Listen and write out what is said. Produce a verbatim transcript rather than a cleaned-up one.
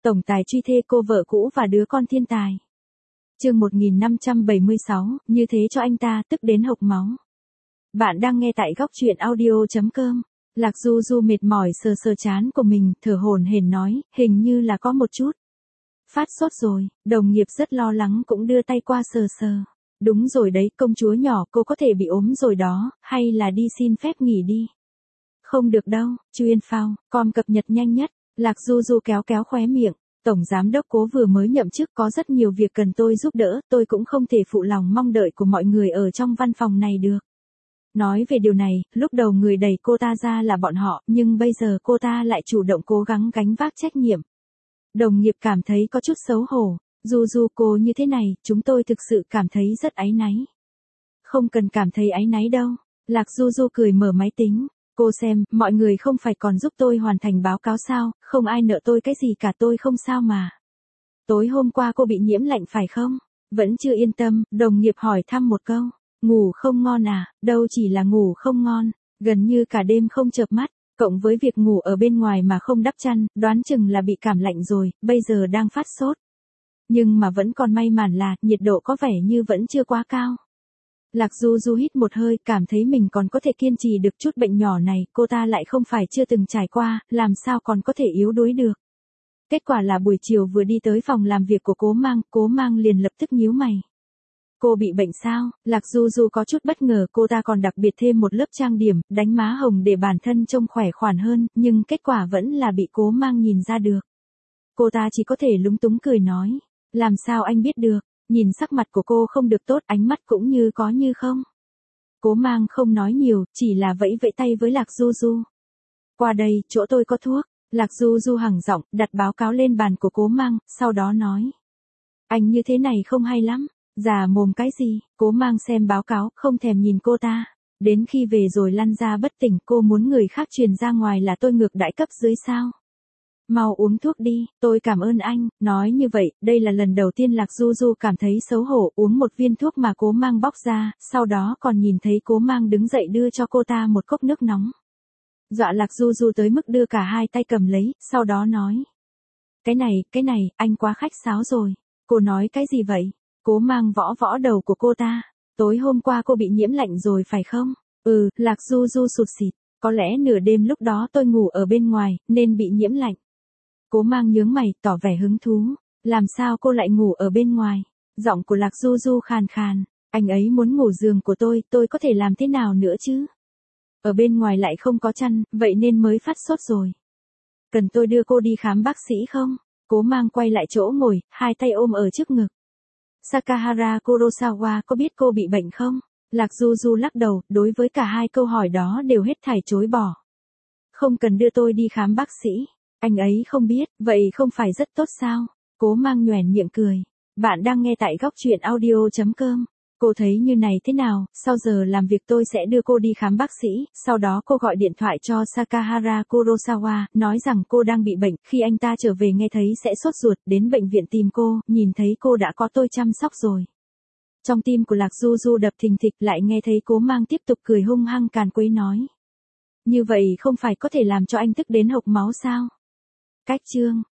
tổng tài truy thê cô vợ cũ và đứa con thiên tài. Chương một nghìn năm trăm bảy mươi sáu, như thế cho anh ta tức đến hộc máu. Bạn đang nghe tại góc truyện audio chấm com. Lạc Du Du mệt mỏi sờ sờ trán của mình, thở hổn hển nói, hình như là có một chút phát sốt rồi. Đồng nghiệp rất lo lắng cũng đưa tay qua sờ sờ. Đúng rồi đấy, công chúa nhỏ, cô có thể bị ốm rồi đó, hay là đi xin phép nghỉ đi. Không được đâu, Chuyên phao, com cập nhật nhanh nhất. Lạc Du Du kéo kéo khóe miệng. Tổng giám đốc Cố vừa mới nhậm chức, có rất nhiều việc cần tôi giúp đỡ, tôi cũng không thể phụ lòng mong đợi của mọi người ở trong văn phòng này được. Nói về điều này, lúc đầu người đẩy cô ta ra là bọn họ, nhưng bây giờ cô ta lại chủ động cố gắng gánh vác trách nhiệm. Đồng nghiệp cảm thấy có chút xấu hổ. Du Du, cô như thế này, chúng tôi thực sự cảm thấy rất áy náy. Không cần cảm thấy áy náy đâu. Lạc Du Du cười mở máy tính. Cô xem, mọi người không phải còn giúp tôi hoàn thành báo cáo sao, không ai nợ tôi cái gì cả, tôi không sao mà. Tối hôm qua cô bị nhiễm lạnh phải không? Vẫn chưa yên tâm, đồng nghiệp hỏi thăm một câu. Ngủ không ngon à? Đâu chỉ là ngủ không ngon, gần như cả đêm không chợp mắt, cộng với việc ngủ ở bên ngoài mà không đắp chăn, đoán chừng là bị cảm lạnh rồi, bây giờ đang phát sốt. Nhưng mà vẫn còn may mắn là, nhiệt độ có vẻ như vẫn chưa quá cao. Lạc Du Du hít một hơi, cảm thấy mình còn có thể kiên trì được chút bệnh nhỏ này, cô ta lại không phải chưa từng trải qua, làm sao còn có thể yếu đuối được. Kết quả là buổi chiều vừa đi tới phòng làm việc của Cố Mang, Cố Mang liền lập tức nhíu mày. Cô bị bệnh sao? Lạc Du Du có chút bất ngờ, cô ta còn đặc biệt thêm một lớp trang điểm, đánh má hồng để bản thân trông khỏe khoắn hơn, nhưng kết quả vẫn là bị Cố Mang nhìn ra được. Cô ta chỉ có thể lúng túng cười nói, làm sao anh biết được? Nhìn sắc mặt của cô không được tốt, ánh mắt cũng như có như không. Cố Mang không nói nhiều, chỉ là vẫy vẫy tay với Lạc Du Du. Qua đây, chỗ tôi có thuốc. Lạc Du Du hẳng giọng, đặt báo cáo lên bàn của Cố Mang, sau đó nói. Anh như thế này không hay lắm. Già mồm cái gì? Cố Mang xem báo cáo, không thèm nhìn cô ta. Đến khi về rồi lăn ra bất tỉnh, cô muốn người khác truyền ra ngoài là tôi ngược đãi cấp dưới sao? Mau uống thuốc đi, tôi cảm ơn anh. Nói như vậy, đây là lần đầu tiên Lạc Du Du cảm thấy xấu hổ, uống một viên thuốc mà Cố Mang bóc ra, sau đó còn nhìn thấy Cố Mang đứng dậy đưa cho cô ta một cốc nước nóng. Dọa Lạc Du Du tới mức đưa cả hai tay cầm lấy, sau đó nói. Cái này, cái này, anh quá khách sáo rồi. Cô nói cái gì vậy? Cố Mang võ võ đầu của cô ta. Tối hôm qua cô bị nhiễm lạnh rồi phải không? Ừ, Lạc Du Du sụt sịt. Có lẽ nửa đêm lúc đó tôi ngủ ở bên ngoài, nên bị nhiễm lạnh. Cố Mang nhướng mày, tỏ vẻ hứng thú. Làm sao cô lại ngủ ở bên ngoài? Giọng của Lạc Du Du khàn khàn. Anh ấy muốn ngủ giường của tôi, tôi có thể làm thế nào nữa chứ? Ở bên ngoài lại không có chăn, vậy nên mới phát sốt rồi. Cần tôi đưa cô đi khám bác sĩ không? Cố Mang quay lại chỗ ngồi, hai tay ôm ở trước ngực. Sakahara Kurosawa có biết cô bị bệnh không? Lạc Du Du lắc đầu, đối với cả hai câu hỏi đó đều hết thảy chối bỏ. Không cần đưa tôi đi khám bác sĩ. Anh ấy không biết, vậy không phải rất tốt sao? Cố Mang nhoẻn miệng cười. Bạn đang nghe tại góc truyện audio chấm com. Cô thấy như này thế nào, sau giờ làm việc tôi sẽ đưa cô đi khám bác sĩ, sau đó cô gọi điện thoại cho Sakahara Kurosawa, nói rằng cô đang bị bệnh, khi anh ta trở về nghe thấy sẽ sốt ruột, đến bệnh viện tìm cô, nhìn thấy cô đã có tôi chăm sóc rồi. Trong tim của Lạc Du Du đập thình thịch, lại nghe thấy Cố Mang tiếp tục cười hung hăng càn quấy nói. Như vậy không phải có thể làm cho anh tức đến hộc máu sao? Cách chương.